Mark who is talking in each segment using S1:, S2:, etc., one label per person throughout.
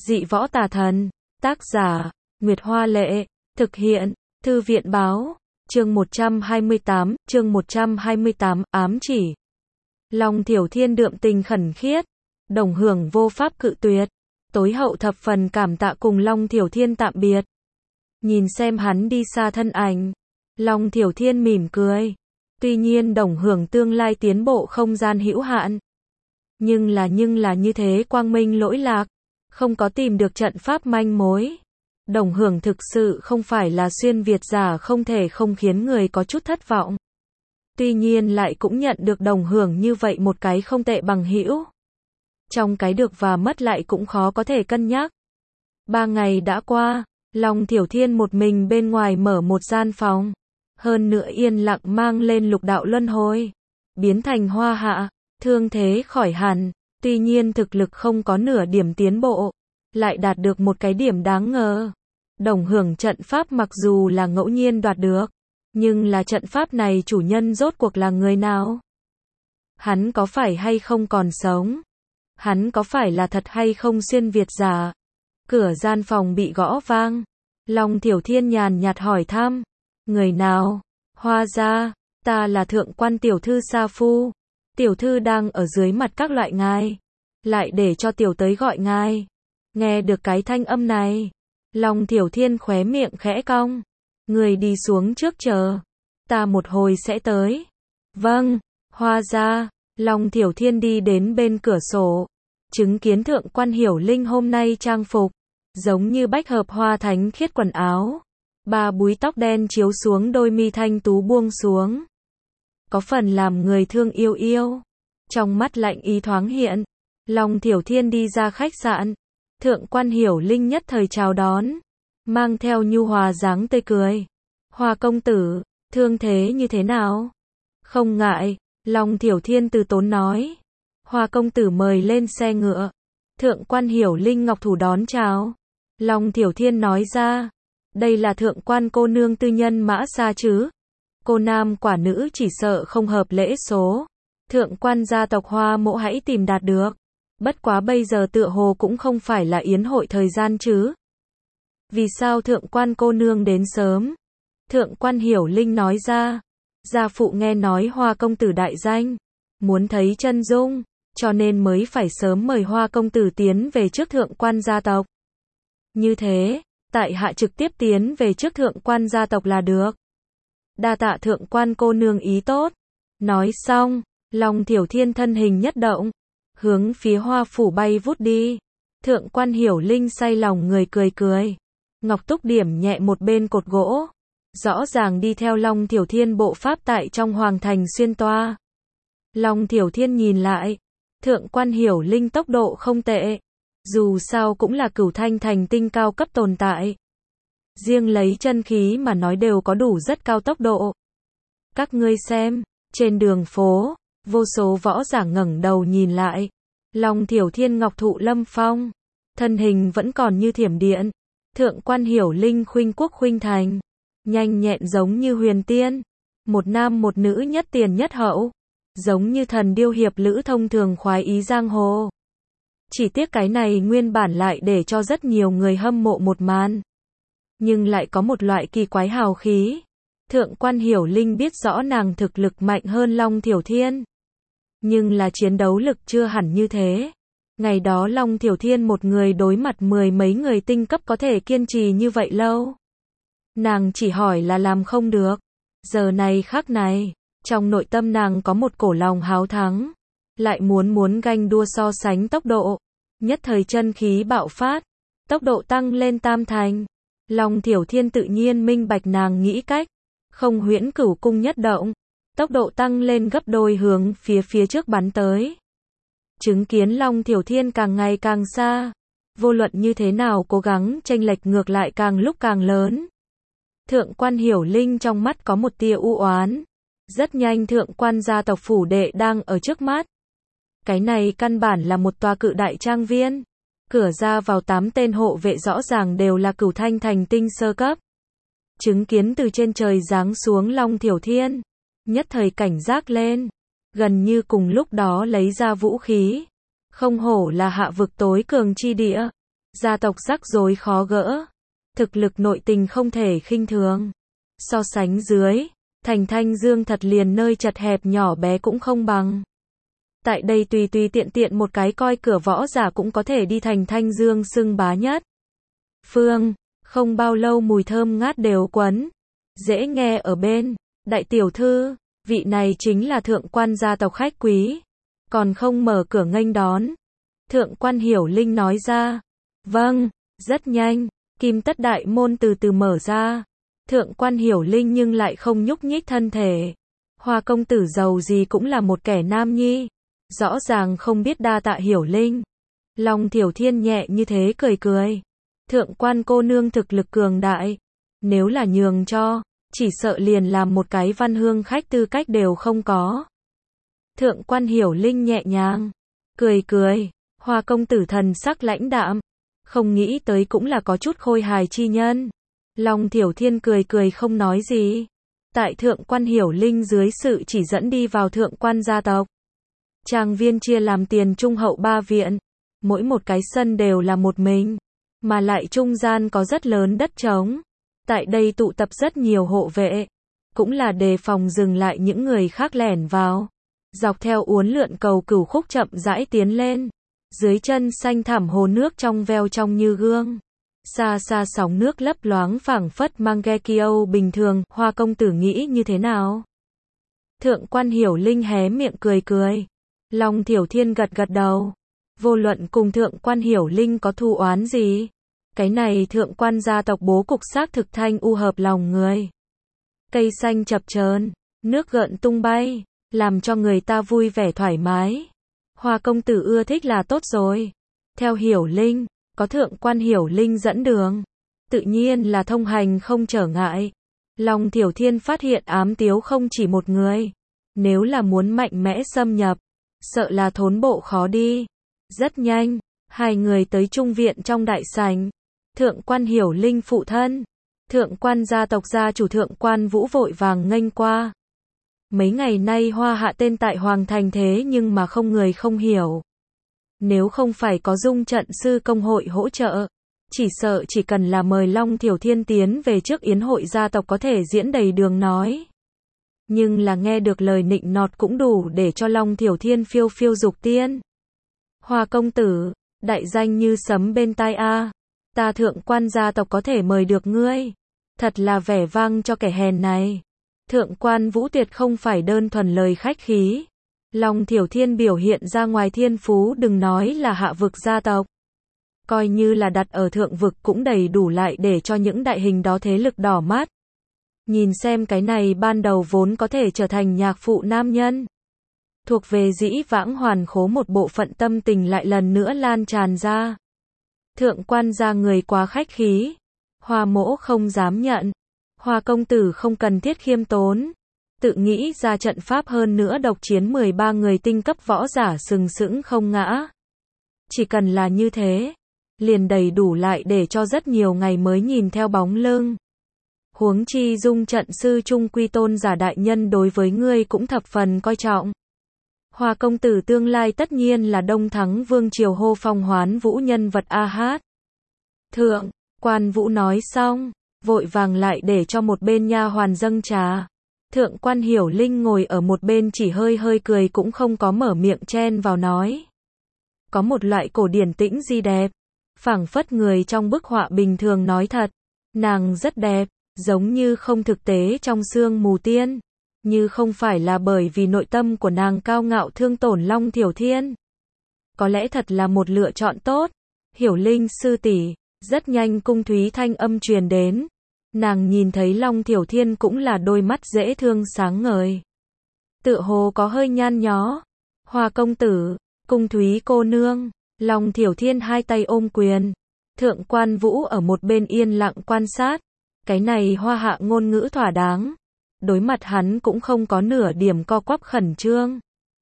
S1: Dị võ tà thần. Tác giả, Nguyệt Hoa Lệ. Thực hiện, Thư viện Báo. Chương 128, ám chỉ. Long Thiểu Thiên đượm tình khẩn khiết. Đồng Hưởng vô pháp cự tuyệt. Tối hậu thập phần cảm tạ cùng Long Thiểu Thiên tạm biệt. Nhìn xem hắn đi xa thân ảnh. Long Thiểu Thiên mỉm cười. Tuy nhiên Đồng Hưởng tương lai tiến bộ không gian hữu hạn. Nhưng là như thế quang minh lỗi lạc. Không có tìm được trận pháp manh mối. Đồng Hưởng thực sự không phải là xuyên Việt giả, không thể không khiến người có chút thất vọng. Tuy nhiên lại cũng nhận được Đồng Hưởng như vậy một cái không tệ bằng hữu. Trong cái được và mất lại cũng khó có thể cân nhắc. 3 ngày đã qua, Long Thiểu Thiên một mình bên ngoài mở một gian phòng. Hơn nữa yên lặng mang lên lục đạo luân hồi. Biến thành hoa hạ, thương thế khỏi hẳn. Tuy nhiên thực lực không có nửa điểm tiến bộ. Lại đạt được một cái điểm đáng ngờ. Đồng Hưởng trận pháp mặc dù là ngẫu nhiên đoạt được. Nhưng là trận pháp này chủ nhân rốt cuộc là người nào? Hắn có phải hay không còn sống? Hắn có phải là thật hay không xuyên Việt giả? Cửa gian phòng bị gõ vang. Long Thiểu Thiên nhàn nhạt hỏi thăm. Người nào? Hoa gia, ta là thượng quan tiểu thư Sa Phu. Tiểu thư đang ở dưới mặt các loại ngài. Lại để cho tiểu tới gọi ngài. Nghe được cái thanh âm này. Long Thiểu Thiên khóe miệng khẽ cong. Người đi xuống trước chờ. Ta một hồi sẽ tới. Vâng, Hoa gia. Long Thiểu Thiên đi đến bên cửa sổ. Chứng kiến thượng quan Hiểu Linh hôm nay trang phục. Giống như bách hợp hoa thánh khiết quần áo. 3 búi tóc đen chiếu xuống đôi mi thanh tú buông xuống. Có phần làm người thương yêu yêu. Trong mắt lạnh ý thoáng hiện. Long Thiểu Thiên đi ra khách sạn. Thượng quan Hiểu Linh nhất thời chào đón. Mang theo nhu hòa dáng tươi cười. Hoa công tử, thương thế như thế nào? Không ngại, Long Thiểu Thiên từ tốn nói. Hoa công tử mời lên xe ngựa. Thượng quan Hiểu Linh ngọc thủ đón chào. Long Thiểu Thiên nói ra. Đây là thượng quan cô nương tư nhân mã xa chứ. Cô nam quả nữ chỉ sợ không hợp lễ số. Thượng quan gia tộc Hoa mộ hãy tìm đạt được. Bất quá bây giờ tựa hồ cũng không phải là yến hội thời gian chứ. Vì sao thượng quan cô nương đến sớm? Thượng quan Hiểu Linh nói ra. Gia phụ nghe nói Hoa công tử đại danh. Muốn thấy chân dung. Cho nên mới phải sớm mời Hoa công tử tiến về trước thượng quan gia tộc. Như thế, tại hạ trực tiếp tiến về trước thượng quan gia tộc là được. Đa tạ thượng quan cô nương ý tốt. Nói xong, Long Thiểu Thiên thân hình nhất động. Hướng phía Hoa phủ bay vút đi. Thượng quan Hiểu Linh say lòng người cười cười. Ngọc Túc điểm nhẹ một bên cột gỗ. Rõ ràng đi theo Long Thiểu Thiên bộ pháp tại trong hoàng thành xuyên toa. Long Thiểu Thiên nhìn lại. Thượng quan Hiểu Linh tốc độ không tệ. Dù sao cũng là cửu thanh thành tinh cao cấp tồn tại. Riêng lấy chân khí mà nói đều có đủ rất cao tốc độ. Các ngươi xem, trên đường phố, vô số võ giả ngẩng đầu nhìn lại. Long Thiểu Thiên ngọc thụ lâm phong. Thân hình vẫn còn như thiểm điện. Thượng quan Hiểu Linh khuynh quốc khuynh thành. Nhanh nhẹn giống như huyền tiên. Một nam một nữ nhất tiền nhất hậu. Giống như thần điêu hiệp lữ thông thường khoái ý giang hồ. Chỉ tiếc cái này nguyên bản lại để cho rất nhiều người hâm mộ một màn. Nhưng lại có một loại kỳ quái hào khí. Thượng quan Hiểu Linh biết rõ nàng thực lực mạnh hơn Long Thiểu Thiên. Nhưng là chiến đấu lực chưa hẳn như thế. Ngày đó Long Thiểu Thiên một người đối mặt 10 mấy người tinh cấp có thể kiên trì như vậy lâu. Nàng chỉ hỏi là làm không được. Giờ này khắc này, trong nội tâm nàng có một cổ lòng háo thắng. Lại muốn ganh đua so sánh tốc độ. Nhất thời chân khí bạo phát. Tốc độ tăng lên tam thành. Long Thiểu Thiên tự nhiên minh bạch nàng nghĩ cách. Không huyễn cửu cung nhất động. Tốc độ tăng lên gấp đôi hướng phía trước bắn tới. Chứng kiến Long Thiểu Thiên càng ngày càng xa. Vô luận như thế nào cố gắng chênh lệch ngược lại càng lúc càng lớn. Thượng quan Hiểu Linh trong mắt có một tia u oán. Rất nhanh thượng quan gia tộc phủ đệ đang ở trước mắt. Cái này căn bản là một tòa cự đại trang viên. Cửa ra vào 8 tên hộ vệ rõ ràng đều là cửu thanh thành tinh sơ cấp. Chứng kiến từ trên trời giáng xuống Long Thiểu Thiên. Nhất thời cảnh giác lên. Gần như cùng lúc đó lấy ra vũ khí. Không hổ là hạ vực tối cường chi địa. Gia tộc rắc rối khó gỡ. Thực lực nội tình không thể khinh thường. So sánh dưới, thành Thanh Dương thật liền nơi chật hẹp nhỏ bé cũng không bằng. Tại đây tùy tùy tiện tiện một cái coi cửa võ giả cũng có thể đi thành Thanh Dương xưng bá nhất. Phương, không bao lâu mùi thơm ngát đều quấn. Dễ nghe ở bên. Đại tiểu thư, vị này chính là thượng quan gia tộc khách quý. Còn không mở cửa nghênh đón. Thượng quan Hiểu Linh nói ra. Vâng, rất nhanh. Kim tất đại môn từ từ mở ra. Thượng quan Hiểu Linh nhưng lại không nhúc nhích thân thể. Hoa công tử giàu gì cũng là một kẻ nam nhi. Rõ ràng không biết đa tạ Hiểu Linh. Long Thiểu Thiên nhẹ như thế cười cười. Thượng quan cô nương thực lực cường đại. Nếu là nhường cho, chỉ sợ liền làm một cái văn hương khách tư cách đều không có. Thượng quan Hiểu Linh nhẹ nhàng. Cười cười. Hoa công tử thần sắc lãnh đạm. Không nghĩ tới cũng là có chút khôi hài chi nhân. Long Thiểu Thiên cười cười không nói gì. Tại thượng quan Hiểu Linh dưới sự chỉ dẫn đi vào thượng quan gia tộc. Trang viên chia làm tiền trung hậu 3 viện. Mỗi một cái sân đều là một mình. Mà lại trung gian có rất lớn đất trống. Tại đây tụ tập rất nhiều hộ vệ. Cũng là đề phòng dừng lại những người khác lẻn vào. Dọc theo uốn lượn cầu cửu khúc chậm rãi tiến lên. Dưới chân xanh thẳm hồ nước trong veo trong như gương. Xa xa sóng nước lấp loáng phảng phất Mangekyo bình thường. Hoa công tử nghĩ như thế nào? Thượng quan Hiểu Linh hé miệng cười cười. Long Thiểu Thiên gật gật đầu. Vô luận cùng thượng quan Hiểu Linh có thù oán gì. Cái này thượng quan gia tộc bố cục xác thực thanh u hợp lòng người. Cây xanh chập chờn, nước gợn tung bay, làm cho người ta vui vẻ thoải mái. Hoa công tử ưa thích là tốt rồi. Theo Hiểu Linh, có thượng quan Hiểu Linh dẫn đường. Tự nhiên là thông hành không trở ngại. Long Thiểu Thiên phát hiện ám tiếu không chỉ một người. Nếu là muốn mạnh mẽ xâm nhập, sợ là thốn bộ khó đi. Rất nhanh, hai người tới trung viện trong đại sảnh. Thượng quan Hiểu Linh phụ thân. Thượng quan gia tộc gia chủ thượng quan Vũ vội vàng nghênh qua. Mấy ngày nay Hoa Hạ tên tại Hoàng Thành thế nhưng mà không người không hiểu. Nếu không phải có Dung trận sư công hội hỗ trợ, chỉ sợ chỉ cần là mời Long Thiểu Thiên tiến về trước yến hội gia tộc có thể diễn đầy đường nói. Nhưng là nghe được lời nịnh nọt cũng đủ để cho Long Thiểu Thiên phiêu phiêu dục tiên. Hoa công tử, đại danh như sấm bên tai a. Ta thượng quan gia tộc có thể mời được ngươi. Thật là vẻ vang cho kẻ hèn này. Thượng quan Vũ tuyệt không phải đơn thuần lời khách khí. Long Thiểu Thiên biểu hiện ra ngoài thiên phú đừng nói là hạ vực gia tộc. Coi như là đặt ở thượng vực cũng đầy đủ lại để cho những đại hình đó thế lực đỏ mắt. Nhìn xem cái này ban đầu vốn có thể trở thành nhạc phụ nam nhân. Thuộc về dĩ vãng hoàn khố một bộ phận tâm tình lại lần nữa lan tràn ra. Thượng quan gia người quá khách khí. Hoa mỗ không dám nhận. Hoa công tử không cần thiết khiêm tốn. Tự nghĩ ra trận pháp hơn nữa độc chiến 13 người tinh cấp võ giả sừng sững không ngã. Chỉ cần là như thế, liền đầy đủ lại để cho rất nhiều ngày mới nhìn theo bóng lưng. Huống chi Dung trận sư trung quy tôn giả đại nhân đối với ngươi cũng thập phần coi trọng. Hoa công tử tương lai tất nhiên là Đông Thắng Vương triều hô phong hoán vũ nhân vật a hát. Thượng quan Vũ nói xong, vội vàng lại để cho một bên nha hoàn dâng trà. Thượng quan Hiểu Linh ngồi ở một bên chỉ hơi hơi cười cũng không có mở miệng chen vào nói. Có một loại cổ điển tĩnh di đẹp, phảng phất người trong bức họa bình thường nói thật. Nàng rất đẹp, giống như không thực tế trong sương mù tiên. Như không phải là bởi vì nội tâm của nàng cao ngạo thương tổn Long Thiểu Thiên. Có lẽ thật là một lựa chọn tốt. Hiểu Linh sư tỷ. Rất nhanh cung thúy thanh âm truyền đến. Nàng nhìn thấy Long Thiểu Thiên cũng là đôi mắt dễ thương sáng ngời. Tựa hồ có hơi nhan nhó. Hoa công tử, cung thúy cô nương. Long Thiểu Thiên hai tay ôm quyền. Thượng quan Vũ ở một bên yên lặng quan sát. Cái này Hoa Hạ ngôn ngữ thỏa đáng. Đối mặt hắn cũng không có nửa điểm co quắp khẩn trương.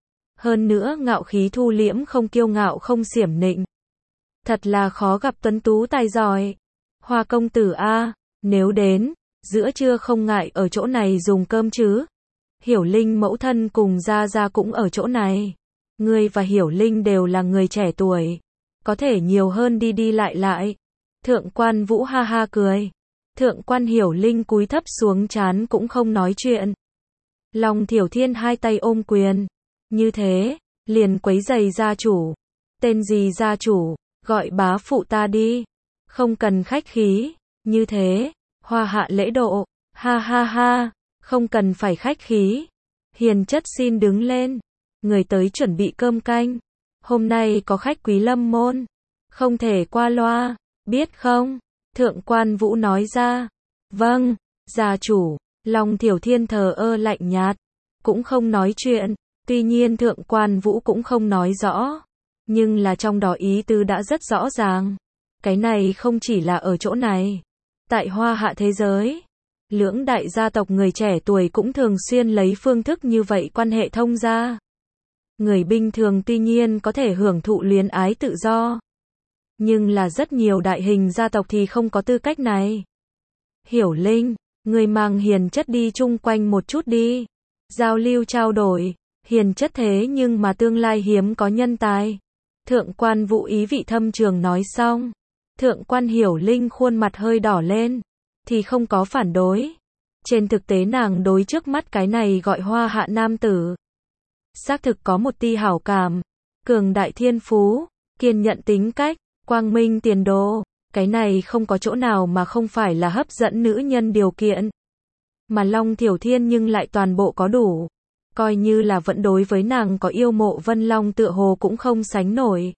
S1: Hơn nữa ngạo khí thu liễm không kiêu ngạo không xiểm nịnh. Thật là khó gặp tuấn tú tài giỏi. Hoa công tử a, nếu đến, giữa trưa không ngại ở chỗ này dùng cơm chứ. Hiểu Linh mẫu thân cùng Gia Gia cũng ở chỗ này. Ngươi và Hiểu Linh đều là người trẻ tuổi. có thể nhiều hơn đi đi lại lại. Thượng quan Vũ ha ha cười. Thượng quan Hiểu Linh cúi thấp xuống trán cũng không nói chuyện. Long Thiểu Thiên hai tay ôm quyền. Như thế, liền quấy giày gia chủ. Tên gì gia chủ, gọi bá phụ ta đi. Không cần khách khí. Như thế, hoa hạ lễ độ. Ha ha ha, không cần phải khách khí. Hiền chất xin đứng lên. Người tới chuẩn bị cơm canh. Hôm nay có khách quý lâm môn. Không thể qua loa, biết không? Thượng quan Vũ nói ra. Vâng, gia chủ. Long Thiểu Thiên thờ ơ lạnh nhạt. Cũng không nói chuyện. Tuy nhiên thượng quan Vũ cũng không nói rõ. Nhưng là trong đó ý tứ đã rất rõ ràng. Cái này không chỉ là ở chỗ này. Tại hoa hạ thế giới, lưỡng đại gia tộc người trẻ tuổi cũng thường xuyên lấy phương thức như vậy quan hệ thông gia. Người bình thường tuy nhiên có thể hưởng thụ luyến ái tự do. Nhưng là rất nhiều đại hình gia tộc thì không có tư cách này. Hiểu Linh, người mang Hiền chất đi chung quanh một chút đi. Giao lưu trao đổi, Hiền chất thế nhưng mà tương lai hiếm có nhân tài. Thượng quan Vũ ý vị thâm trường nói xong. Thượng quan Hiểu Linh khuôn mặt hơi đỏ lên. Thì không có phản đối. Trên thực tế nàng đối trước mắt cái này gọi hoa hạ nam tử. Xác thực có một tia hảo cảm. Cường đại thiên phú, kiên nhẫn tính cách, quang minh tiền đồ. Cái này không có chỗ nào mà không phải là hấp dẫn nữ nhân điều kiện. Mà Long Thiểu Thiên nhưng lại toàn bộ có đủ. Coi như là vẫn đối với nàng có yêu mộ Vân Long tựa hồ cũng không sánh nổi.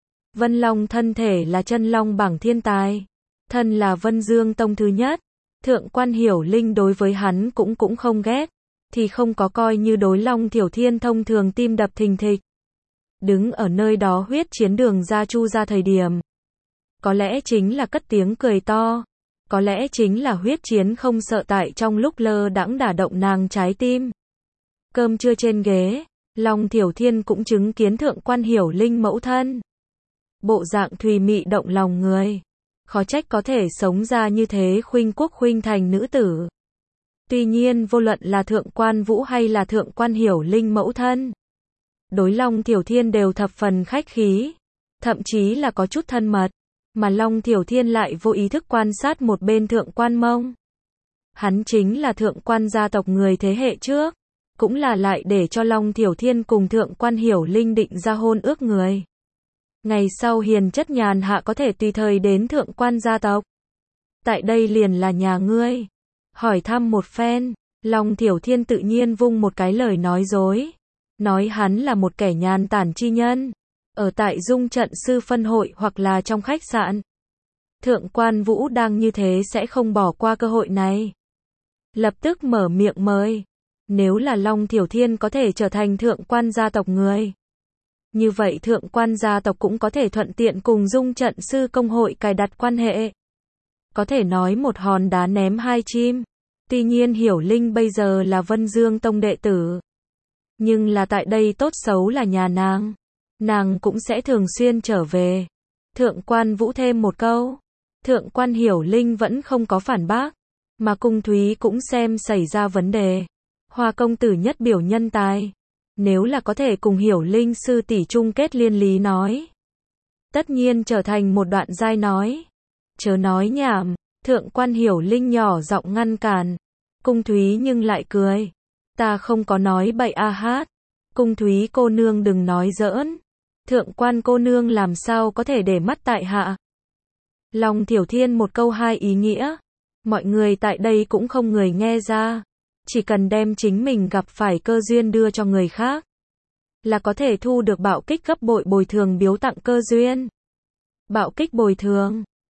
S1: Vân Long thân thể là chân long bảng thiên tài. Thân là Vân Dương Tông thứ nhất. Thượng quan Hiểu Linh đối với hắn cũng không ghét. Thì không có coi như đối Long Thiểu Thiên thông thường tim đập thình thịch. Đứng ở nơi đó huyết chiến đường ra chu ra thời điểm. Có lẽ chính là cất tiếng cười to. Có lẽ chính là huyết chiến không sợ tại trong lúc lơ đãng đả động nàng trái tim. Cơm trưa trên ghế, Long Thiểu Thiên cũng chứng kiến thượng quan Hiểu Linh mẫu thân. Bộ dạng thùy mị động lòng người. Khó trách có thể sống ra như thế khuynh quốc khuynh thành nữ tử. Tuy nhiên vô luận là thượng quan Vũ hay là thượng quan Hiểu Linh mẫu thân. Đối Long Thiểu Thiên đều thập phần khách khí. Thậm chí là có chút thân mật. Mà Long Thiểu Thiên lại vô ý thức quan sát một bên thượng quan Mông. Hắn chính là thượng quan gia tộc người thế hệ trước. Cũng là lại để cho Long Thiểu Thiên cùng thượng quan Hiểu Linh định ra hôn ước người. Ngày sau Hiền chất nhàn hạ có thể tùy thời đến thượng quan gia tộc. Tại đây liền là nhà ngươi. Hỏi thăm một phen, Long Thiểu Thiên tự nhiên vung một cái lời nói dối. Nói hắn là một kẻ nhàn tản chi nhân. Ở tại dung trận sư phân hội hoặc là trong khách sạn. Thượng quan Vũ đang như thế sẽ không bỏ qua cơ hội này. Lập tức mở miệng mời. Nếu là Long Thiểu Thiên có thể trở thành thượng quan gia tộc người. Như vậy thượng quan gia tộc cũng có thể thuận tiện cùng dung trận sư công hội cài đặt quan hệ. Có thể nói một hòn đá ném hai chim. Tuy nhiên Hiểu Linh bây giờ là Vân Dương Tông đệ tử. Nhưng là tại đây tốt xấu là nhà nàng. Nàng cũng sẽ thường xuyên trở về. Thượng quan Vũ thêm một câu. Thượng quan Hiểu Linh vẫn không có phản bác. Mà Cung Thúy cũng xem xảy ra vấn đề. Hoa công tử nhất biểu nhân tài. Nếu là có thể cùng Hiểu Linh sư tỷ chung kết liên lý nói. Tất nhiên trở thành một đoạn giai nói. Chớ nói nhảm. Thượng quan Hiểu Linh nhỏ giọng ngăn cản. Cung Thúy nhưng lại cười. Ta không có nói bậy a hát. Cung Thúy cô nương đừng nói giỡn. Thượng quan cô nương làm sao có thể để mắt tại hạ. Long Thiểu Thiên một câu hai ý nghĩa. Mọi người tại đây cũng không người nghe ra. Chỉ cần đem chính mình gặp phải cơ duyên đưa cho người khác. Là có thể thu được bạo kích gấp bội bồi thường biếu tặng cơ duyên. Bạo kích bồi thường.